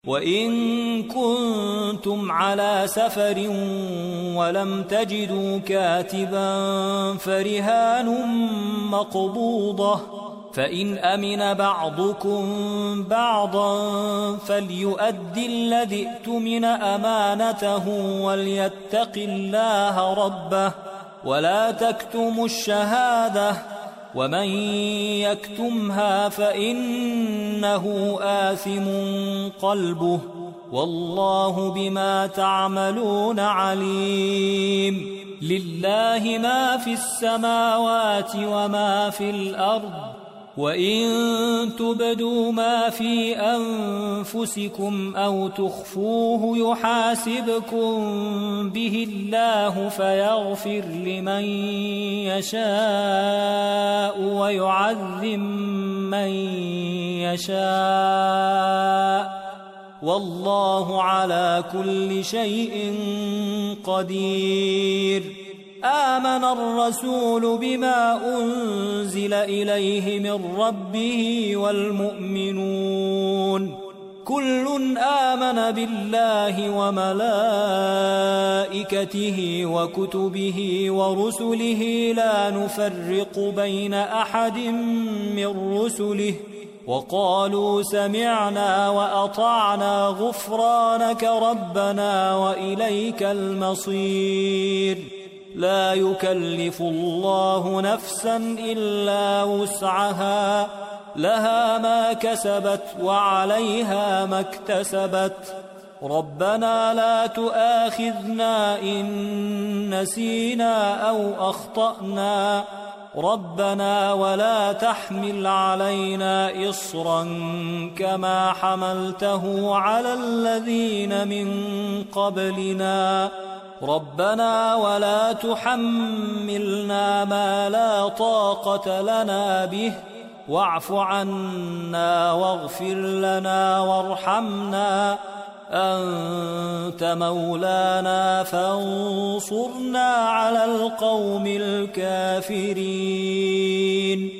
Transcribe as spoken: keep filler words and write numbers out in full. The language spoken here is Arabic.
وإن كنتم على سفر ولم تجدوا كاتبا فرهان مقبوضة، فإن أمن بعضكم بعضا فليؤد الذي اؤتمن أمانته وليتق الله ربه ولا تكتموا الشهادة، ومن يكتمها فإنه آثم قلبه والله بما تعملون عليم. لله ما في السماوات وما في الأرض، وإن تبدوا ما في أنفسكم أو تخفوه يحاسبكم به الله فيغفر لمن يشاء ويعذب من يشاء والله على كل شيء قدير. آمن الرسول بما أنزل إليه من ربه والمؤمنون كل آمن بالله وملائكته وكتبه ورسله لا نفرق بين أحد من رسله وقالوا سمعنا وأطعنا غفرانك ربنا وإليك المصير. لا يكلف الله نفسا إلا وسعها، لها ما كسبت وعليها ما اكتسبت. ربنا لا تؤاخذنا إن نسينا أو أخطأنا، ربنا ولا تحمل علينا إصرا كما حملته على الذين من قبلنا، ربنا ولا تحملنا ما لا طاقة لنا به واعف عنا واغفر لنا وارحمنا أنت مولانا فانصرنا على القوم الكافرين.